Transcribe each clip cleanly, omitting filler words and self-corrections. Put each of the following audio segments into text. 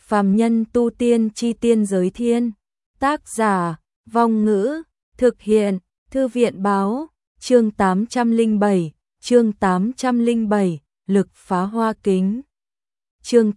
Phàm nhân tu tiên chi tiên giới thiên. Tác giả, Vong Ngữ, thực hiện, Thư viện báo, chương 807, lực phá hoa kính. Chương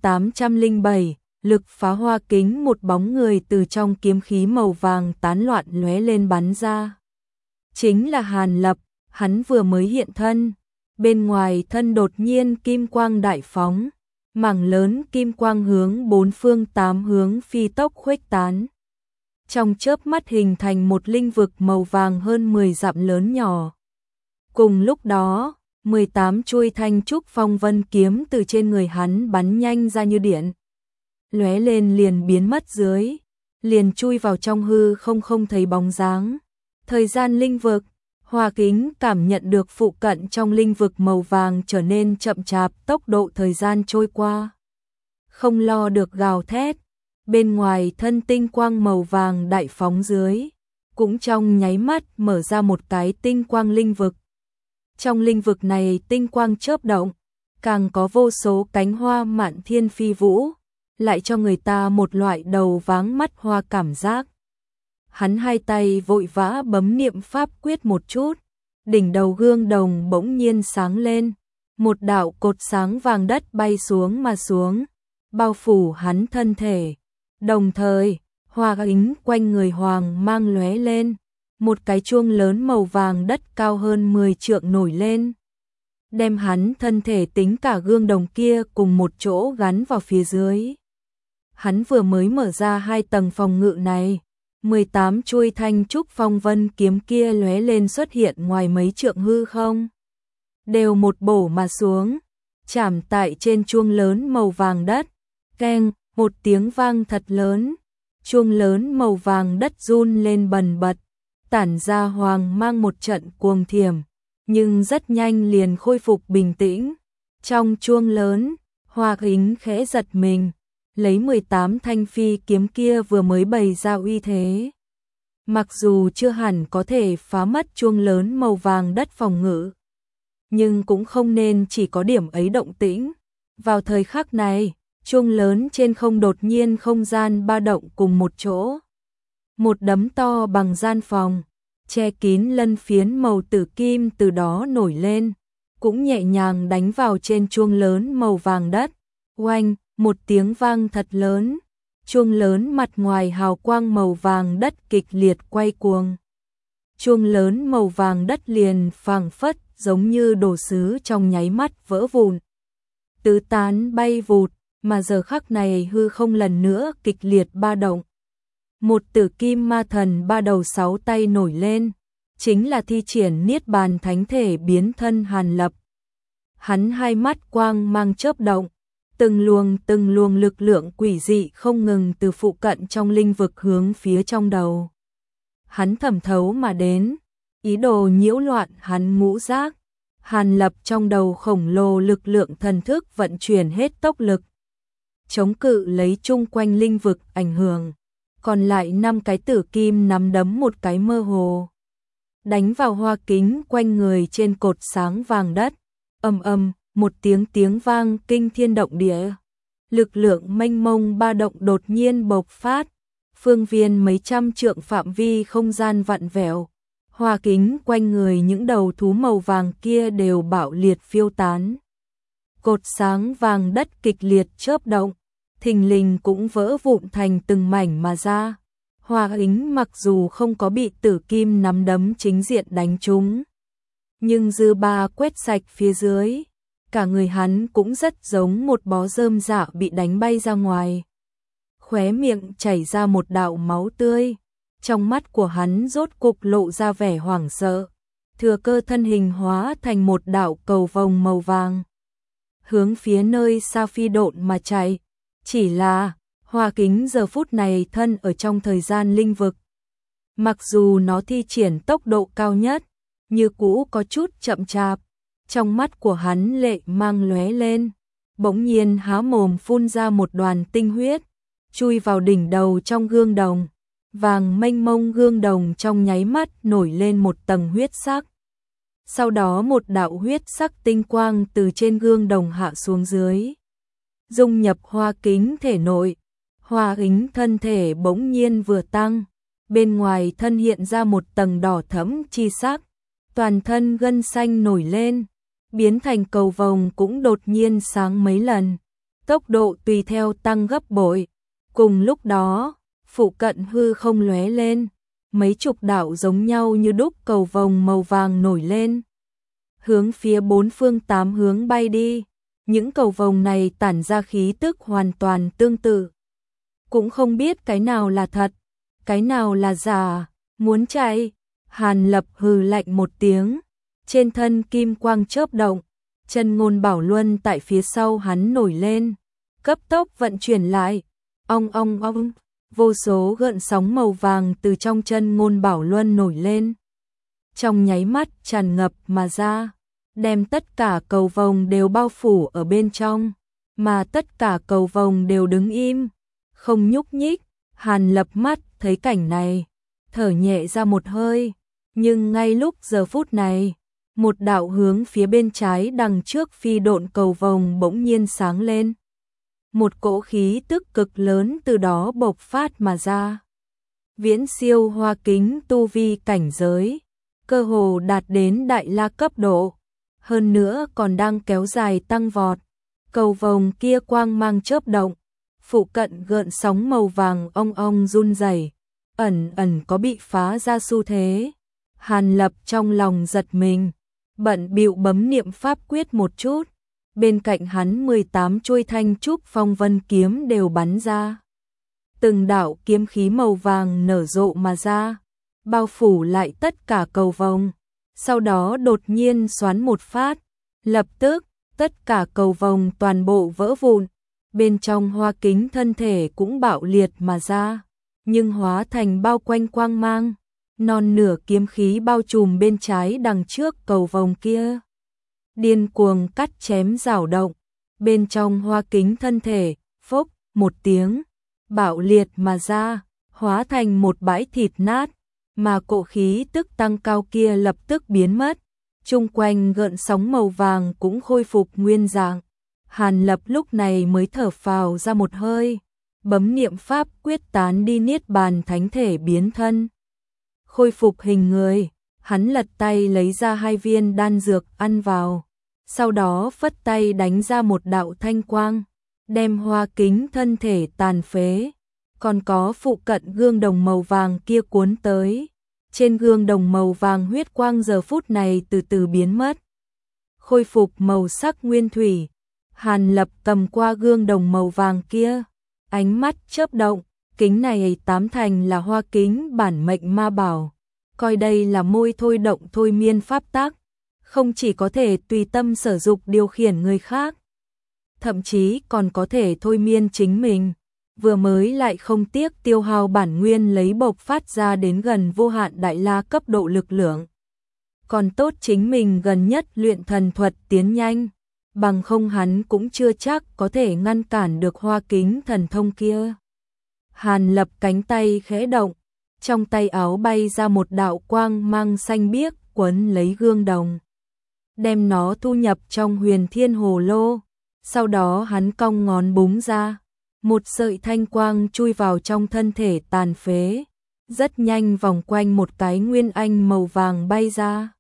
807, lực phá hoa kính, một bóng người từ trong kiếm khí màu vàng tán loạn lóe lên bắn ra. Chính là Hàn Lập, hắn vừa mới hiện thân, bên ngoài thân đột nhiên kim quang đại phóng, mảng lớn kim quang hướng bốn phương tám hướng phi tốc khuếch tán. Trong chớp mắt hình thành một linh vực màu vàng hơn 10 dặm lớn nhỏ. Cùng lúc đó, 18 chuôi thanh trúc phong vân kiếm từ trên người hắn bắn nhanh ra như điện. Lóe lên liền biến mất dưới, liền chui vào trong hư không thấy bóng dáng. Thời gian linh vực, Hoa Kính cảm nhận được phụ cận trong linh vực màu vàng trở nên chậm chạp, tốc độ thời gian trôi qua không lo được gào thét. Bên ngoài thân tinh quang màu vàng đại phóng dưới, cũng trong nháy mắt mở ra một cái tinh quang linh vực. Trong linh vực này tinh quang chớp động, càng có vô số cánh hoa mạn thiên phi vũ, lại cho người ta một loại đầu váng mắt hoa cảm giác. Hắn hai tay vội vã bấm niệm pháp quyết một chút, đỉnh đầu gương đồng bỗng nhiên sáng lên, một đạo cột sáng vàng đất bay xuống mà xuống, bao phủ hắn thân thể. Đồng thời, hoa kính quanh người hoàng mang lóe lên, một cái chuông lớn màu vàng đất cao hơn 10 trượng nổi lên, đem hắn thân thể tính cả gương đồng kia cùng một chỗ gắn vào phía dưới. Hắn vừa mới mở ra 2 tầng phòng ngự này, 18 chuôi thanh trúc phong vân kiếm kia lóe lên xuất hiện ngoài mấy trượng hư không, đều một bổ mà xuống, chạm tại trên chuông lớn màu vàng đất. Keng, một tiếng vang thật lớn, chuông lớn màu vàng đất run lên bần bật, tản ra hoàng mang một trận cuồng thiểm, nhưng rất nhanh liền khôi phục bình tĩnh. Trong chuông lớn, Hoa Kính khẽ giật mình, lấy 18 thanh phi kiếm kia vừa mới bày ra uy thế. Mặc dù chưa hẳn có thể phá mất chuông lớn màu vàng đất phòng ngự, nhưng cũng không nên chỉ có điểm ấy động tĩnh. Vào thời khắc này, chuông lớn trên không đột nhiên không gian ba động cùng một chỗ. Một đấm to bằng gian phòng, che kín lân phiến màu tử kim từ đó nổi lên, cũng nhẹ nhàng đánh vào trên chuông lớn màu vàng đất. Oanh, một tiếng vang thật lớn, chuông lớn mặt ngoài hào quang màu vàng đất kịch liệt quay cuồng. Chuông lớn màu vàng đất liền phảng phất giống như đồ sứ trong nháy mắt vỡ vụn, tứ tán bay vụt. Mà giờ khắc này hư không lần nữa kịch liệt ba động. Một tử kim ma thần ba đầu 6 tay nổi lên, chính là thi triển niết bàn thánh thể biến thân Hàn Lập. Hắn hai mắt quang mang chớp động, từng luồng lực lượng quỷ dị không ngừng từ phụ cận trong linh vực hướng phía trong đầu hắn thẩm thấu mà đến, ý đồ nhiễu loạn hắn ngũ giác. Hàn Lập trong đầu khổng lồ lực lượng thần thức vận chuyển hết tốc lực, chống cự lấy chung quanh linh vực ảnh hưởng. Còn lại 5 cái tử kim nắm đấm một cái mơ hồ, đánh vào Hoa Kính quanh người trên cột sáng vàng đất. Ầm, một tiếng vang kinh thiên động địa. Lực lượng mênh mông ba động đột nhiên bộc phát, phương viên mấy trăm trượng phạm vi không gian vặn vẹo. Hoa Kính quanh người những đầu thú màu vàng kia đều bạo liệt phiêu tán. Cột sáng vàng đất kịch liệt chớp động, thình lình cũng vỡ vụn thành từng mảnh mà ra. Hoa Kính mặc dù không có bị tử kim nắm đấm chính diện đánh trúng, nhưng dư ba quét sạch phía dưới, cả người hắn cũng rất giống một bó rơm rạ bị đánh bay ra ngoài. Khóe miệng chảy ra một đạo máu tươi, trong mắt của hắn rốt cục lộ ra vẻ hoảng sợ, thừa cơ thân hình hóa thành một đạo cầu vồng màu vàng, hướng phía nơi xa phi độn mà chạy. Chỉ là, Hoa Kính giờ phút này thân ở trong thời gian linh vực. Mặc dù nó thi triển tốc độ cao nhất, như cũ có chút chậm chạp. Trong mắt của hắn lệ mang lóe lên, bỗng nhiên há mồm phun ra một đoàn tinh huyết, chui vào đỉnh đầu trong gương đồng. Vàng mênh mông gương đồng trong nháy mắt nổi lên một tầng huyết sắc. Sau đó một đạo huyết sắc tinh quang từ trên gương đồng hạ xuống dưới, dung nhập Hoa Kính thể nội, Hoa Hính thân thể bỗng nhiên vừa tăng, bên ngoài thân hiện ra một tầng đỏ thẫm chi sắc, toàn thân gân xanh nổi lên, biến thành cầu vồng cũng đột nhiên sáng mấy lần, tốc độ tùy theo tăng gấp bội. Cùng lúc đó, phụ cận hư không lóe lên, mấy chục đạo giống nhau như đúc cầu vồng màu vàng nổi lên, hướng phía bốn phương tám hướng bay đi. Những cầu vồng này tản ra khí tức hoàn toàn tương tự. Cũng không biết cái nào là thật, cái nào là giả, muốn chạy. Hàn Lập hừ lạnh một tiếng, trên thân kim quang chớp động, chân ngôn bảo luân tại phía sau hắn nổi lên, cấp tốc vận chuyển lại. Ong ong ong, vô số gợn sóng màu vàng từ trong chân ngôn bảo luân nổi lên, trong nháy mắt tràn ngập mà ra, đem tất cả cầu vồng đều bao phủ ở bên trong, mà tất cả cầu vồng đều đứng im, không nhúc nhích. Hàn Lập mắt thấy cảnh này, thở nhẹ ra một hơi, nhưng ngay lúc giờ phút này, một đạo hướng phía bên trái đằng trước phi độn cầu vồng bỗng nhiên sáng lên. Một cỗ khí tức cực lớn từ đó bộc phát mà ra. Viễn siêu Hoa Kính tu vi cảnh giới, cơ hồ đạt đến đại la cấp độ, hơn nữa còn đang kéo dài tăng vọt. Cầu vồng kia quang mang chớp động, phụ cận gợn sóng màu vàng ong ong run rẩy, ẩn ẩn có bị phá ra xu thế. Hàn Lập trong lòng giật mình, bận bịu bấm niệm pháp quyết một chút. Bên cạnh hắn 18 chuôi thanh trúc phong vân kiếm đều bắn ra. Từng đạo kiếm khí màu vàng nở rộ mà ra, bao phủ lại tất cả cầu vồng. Sau đó đột nhiên xoắn một phát, lập tức tất cả cầu vồng toàn bộ vỡ vụn. Bên trong Hoa Kính thân thể cũng bạo liệt mà ra, nhưng hóa thành bao quanh quang mang, non nửa kiếm khí bao trùm bên trái đằng trước cầu vồng kia. Điên cuồng cắt chém rảo động, bên trong Hoa Kính thân thể, phốc, một tiếng, bạo liệt mà ra, hóa thành một bãi thịt nát, mà cỗ khí tức tăng cao kia lập tức biến mất, chung quanh gợn sóng màu vàng cũng khôi phục nguyên dạng. Hàn Lập lúc này mới thở phào ra một hơi, bấm niệm pháp quyết tán đi niết bàn thánh thể biến thân. Khôi phục hình người, hắn lật tay lấy ra 2 viên đan dược ăn vào, sau đó phất tay đánh ra một đạo thanh quang, đem Hoa Kính thân thể tàn phế, còn có phụ cận gương đồng màu vàng kia cuốn tới. Trên gương đồng màu vàng huyết quang giờ phút này từ từ biến mất, khôi phục màu sắc nguyên thủy. Hàn Lập cầm qua gương đồng màu vàng kia, ánh mắt chớp động, kính này 8 thành là Hoa Kính bản mệnh ma bảo, coi đây là môi thôi động thôi miên pháp tác, không chỉ có thể tùy tâm sử dụng điều khiển người khác, thậm chí còn có thể thôi miên chính mình. Vừa mới lại không tiếc tiêu hao bản nguyên lấy bộc phát ra đến gần vô hạn đại la cấp độ lực lượng. Còn tốt chính mình gần nhất luyện thần thuật tiến nhanh, bằng không hắn cũng chưa chắc có thể ngăn cản được Hoa Kính thần thông kia. Hàn Lập cánh tay khẽ động, trong tay áo bay ra một đạo quang mang xanh biếc quấn lấy gương đồng, đem nó thu nhập trong Huyền Thiên Hồ Lô. Sau đó hắn cong ngón búng ra, một sợi thanh quang chui vào trong thân thể tàn phế, rất nhanh vòng quanh một cái nguyên anh màu vàng bay ra.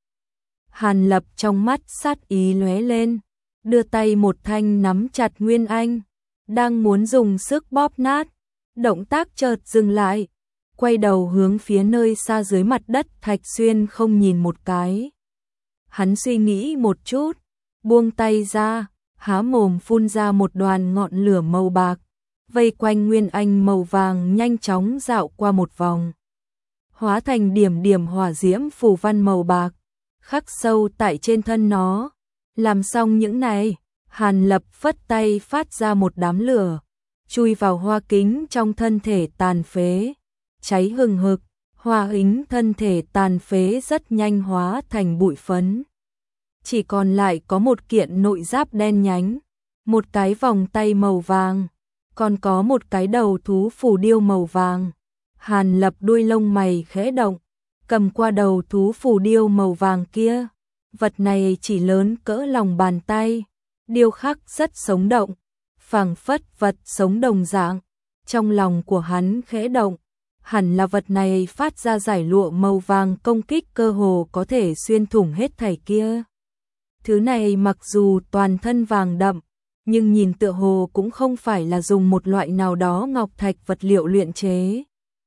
Hàn Lập trong mắt sát ý lóe lên, đưa tay một thanh nắm chặt nguyên anh, đang muốn dùng sức bóp nát, động tác chợt dừng lại, quay đầu hướng phía nơi xa dưới mặt đất Thạch Xuyên không nhìn một cái. Hắn suy nghĩ một chút, buông tay ra, há mồm phun ra một đoàn ngọn lửa màu bạc, vây quanh nguyên anh màu vàng nhanh chóng dạo qua một vòng, hóa thành điểm điểm hỏa diễm phù văn màu bạc, khắc sâu tại trên thân nó. Làm xong những này, Hàn Lập phất tay phát ra một đám lửa, chui vào Hoa Kính trong thân thể tàn phế, cháy hừng hực. Hoa Kính thân thể tàn phế rất nhanh hóa thành bụi phấn, chỉ còn lại có một kiện nội giáp đen nhánh, một cái vòng tay màu vàng, còn có một cái đầu thú phù điêu màu vàng. Hàn Lập đuôi lông mày khẽ động, cầm qua đầu thú phù điêu màu vàng kia. Vật này chỉ lớn cỡ lòng bàn tay, điêu khắc rất sống động, phảng phất vật sống đồng dạng, Trong lòng của hắn khẽ động, hẳn là vật này phát ra giải lụa màu vàng công kích cơ hồ có thể xuyên thủng hết thảy kia. Thứ này mặc dù toàn thân vàng đậm, nhưng nhìn tựa hồ cũng không phải là dùng một loại nào đó ngọc thạch vật liệu luyện chế.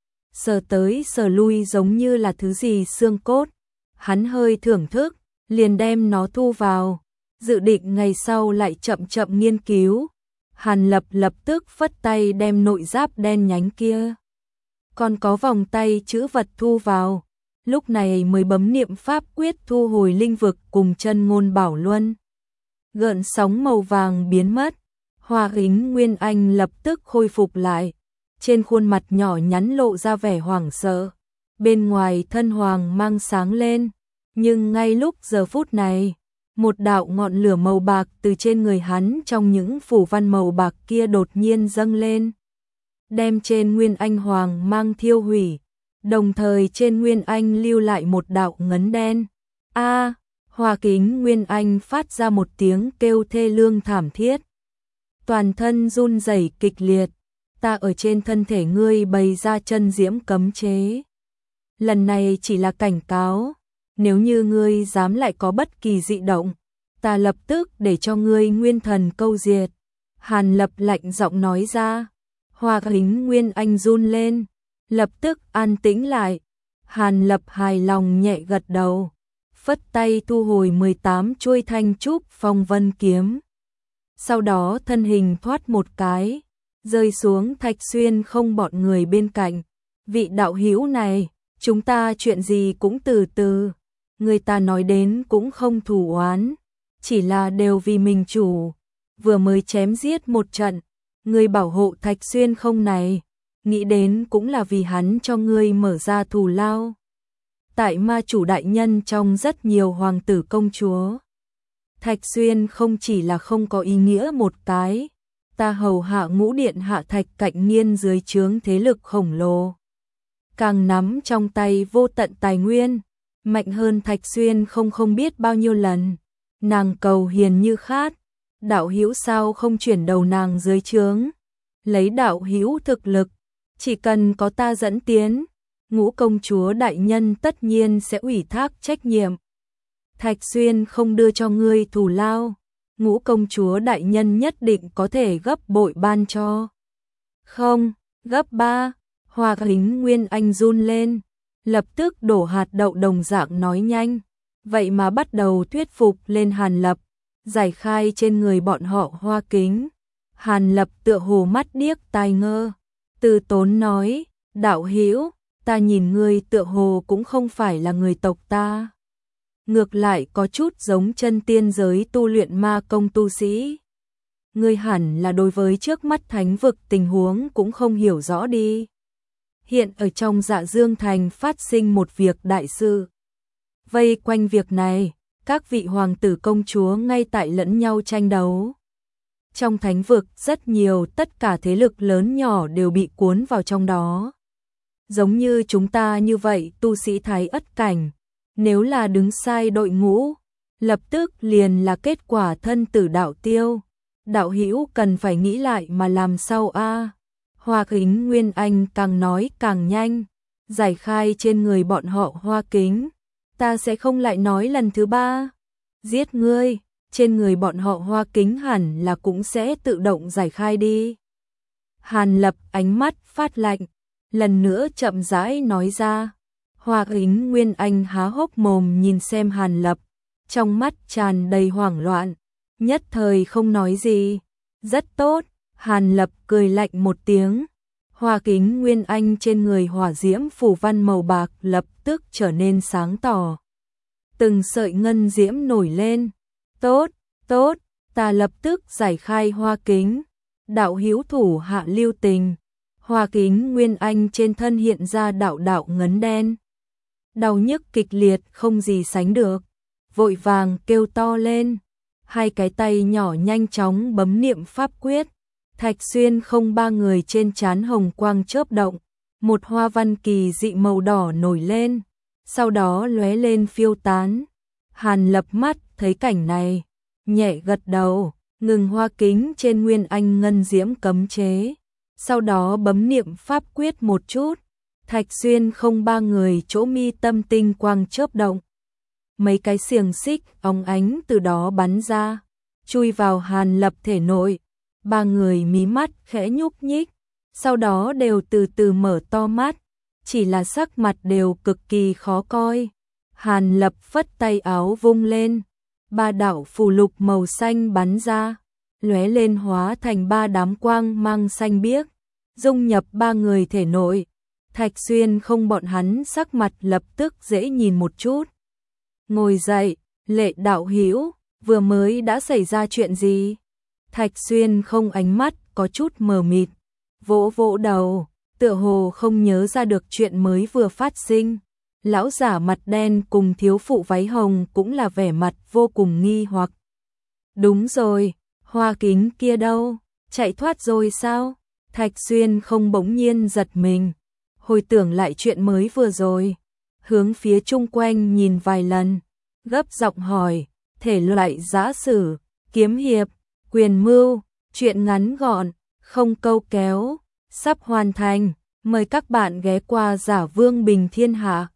Sờ tới sờ lui giống như là thứ gì xương cốt, hắn hơi thưởng thức, liền đem nó thu vào, dự định ngày sau lại chậm chậm nghiên cứu. Hàn Lập lập tức phất tay đem nội giáp đen nhánh kia, còn có vòng tay chữ vật thu vào, lúc này mới bấm niệm pháp quyết thu hồi linh vực cùng chân ngôn bảo luân. Gợn sóng màu vàng biến mất, Hoa Kính Nguyên Anh lập tức khôi phục lại, trên khuôn mặt nhỏ nhắn lộ ra vẻ hoảng sợ, bên ngoài thân hoàng mang sáng lên, nhưng ngay lúc giờ phút này, một đạo ngọn lửa màu bạc từ trên người hắn trong những phủ văn màu bạc kia đột nhiên dâng lên, đem trên Nguyên Anh hoàng mang thiêu hủy, đồng thời trên Nguyên Anh lưu lại một đạo ngấn đen. A! Hoa Kính Nguyên Anh phát ra một tiếng kêu thê lương thảm thiết, toàn thân run rẩy kịch liệt. Ta ở trên thân thể ngươi bày ra chân diễm cấm chế. Lần này chỉ là cảnh cáo, nếu như ngươi dám lại có bất kỳ dị động, ta lập tức để cho ngươi nguyên thần câu diệt. Hàn Lập lạnh giọng nói ra. Hoa Kính Nguyên Anh run lên, lập tức an tĩnh lại. Hàn Lập hài lòng nhẹ gật đầu, phất tay thu hồi 18 chuôi thanh trúc phong vân kiếm. Sau đó thân hình thoát một cái, rơi xuống Thạch Xuyên không bọn người bên cạnh. Vị đạo hữu này, chúng ta chuyện gì cũng từ từ, người ta nói đến cũng không thù oán, chỉ là đều vì mình chủ, vừa mới chém giết một trận, người bảo hộ Thạch Xuyên không này, nghĩ đến cũng là vì hắn cho ngươi mở ra thù lao. Tại ma chủ đại nhân trong rất nhiều hoàng tử công chúa, Thạch Xuyên không chỉ là không có ý nghĩa một cái, ta hầu hạ Ngũ điện hạ Thạch Cạnh Niên dưới trướng thế lực khổng lồ, càng nắm trong tay vô tận tài nguyên, mạnh hơn Thạch Xuyên không biết bao nhiêu lần. Nàng cầu hiền như khát, đạo hữu sao không chuyển đầu nàng dưới trướng, lấy đạo hữu thực lực, chỉ cần có ta dẫn tiến, Ngũ công chúa đại nhân tất nhiên sẽ ủy thác trách nhiệm. Thạch Xuyên không đưa cho ngươi thù lao, Ngũ công chúa đại nhân nhất định có thể gấp bội ban cho. Không, gấp 3. Hoa Kính Nguyên Anh run lên, lập tức đổ hạt đậu đồng dạng nói nhanh, vậy mà bắt đầu thuyết phục lên Hàn Lập, giải khai trên người bọn họ Hoa Kính. Hàn Lập tựa hồ mắt điếc tai ngơ, từ tốn nói, đạo hữu, ta nhìn ngươi tựa hồ cũng không phải là người tộc ta. Ngược lại có chút giống chân tiên giới tu luyện ma công tu sĩ. Ngươi hẳn là đối với trước mắt thánh vực tình huống cũng không hiểu rõ đi. Hiện ở trong Dạ Dương Thành phát sinh một việc đại sự. Vây quanh việc này, các vị hoàng tử công chúa ngay tại lẫn nhau tranh đấu. Trong thánh vực rất nhiều tất cả thế lực lớn nhỏ đều bị cuốn vào trong đó. Giống như chúng ta như vậy tu sĩ thái ất cảnh, nếu là đứng sai đội ngũ, lập tức liền là kết quả thân tử đạo tiêu. Đạo hữu cần phải nghĩ lại mà làm sao a. Hoa Kính Nguyên Anh càng nói càng nhanh, giải khai trên người bọn họ Hoa Kính, ta sẽ không lại nói lần thứ 3. Giết ngươi, trên người bọn họ Hoa Kính hẳn là cũng sẽ tự động giải khai đi. Hàn Lập ánh mắt phát lạnh, lần nữa chậm rãi nói ra. Hoa Kính Nguyên Anh há hốc mồm nhìn xem Hàn Lập, trong mắt tràn đầy hoảng loạn, nhất thời không nói gì. Rất tốt, Hàn Lập cười lạnh một tiếng. Hoa Kính Nguyên Anh trên người hỏa diễm phủ văn màu bạc lập tức trở nên sáng tỏ. Từng sợi ngân diễm nổi lên. Tốt, tốt, ta lập tức giải khai Hoa Kính. Đạo hữu thủ hạ lưu tình. Hoa Kính Nguyên Anh trên thân hiện ra đạo đạo ngấn đen. Đau nhức kịch liệt không gì sánh được, vội vàng kêu to lên. Hai cái tay nhỏ nhanh chóng bấm niệm pháp quyết. Thạch Xuyên không 3 người trên trán hồng quang chớp động, một hoa văn kỳ dị màu đỏ nổi lên, sau đó lóe lên phiêu tán. Hàn Lập mắt thấy cảnh này, nhẹ gật đầu, ngừng Hoa Kính trên Nguyên Anh ngân diễm cấm chế, sau đó bấm niệm pháp quyết một chút. Thạch Xuyên không ba người chỗ mi tâm tinh quang chớp động. Mấy cái xiềng xích óng ánh từ đó bắn ra, chui vào Hàn Lập thể nội. Ba người mí mắt khẽ nhúc nhích, sau đó đều từ từ mở to mắt, chỉ là sắc mặt đều cực kỳ khó coi. Hàn Lập phất tay áo vung lên, ba đạo phù lục màu xanh bắn ra, lóe lên hóa thành ba đám quang mang xanh biếc, dung nhập ba người thể nội. Thạch Xuyên không bọn hắn sắc mặt lập tức dễ nhìn một chút. Ngồi dậy, Lệ đạo hữu, vừa mới đã xảy ra chuyện gì? Thạch Xuyên không, ánh mắt có chút mờ mịt, vỗ vỗ đầu, tựa hồ không nhớ ra được chuyện mới vừa phát sinh. Lão giả mặt đen cùng thiếu phụ váy hồng cũng là vẻ mặt vô cùng nghi hoặc. Đúng rồi, Hoa Kính kia đâu? Chạy thoát rồi sao? Thạch Xuyên không bỗng nhiên giật mình, hồi tưởng lại chuyện mới vừa rồi, hướng phía chung quanh nhìn vài lần, gấp giọng hỏi, thể loại giã sử, kiếm hiệp, quyền mưu, chuyện ngắn gọn, không câu kéo, sắp hoàn thành, mời các bạn ghé qua Giả Vương Bình Thiên Hạ.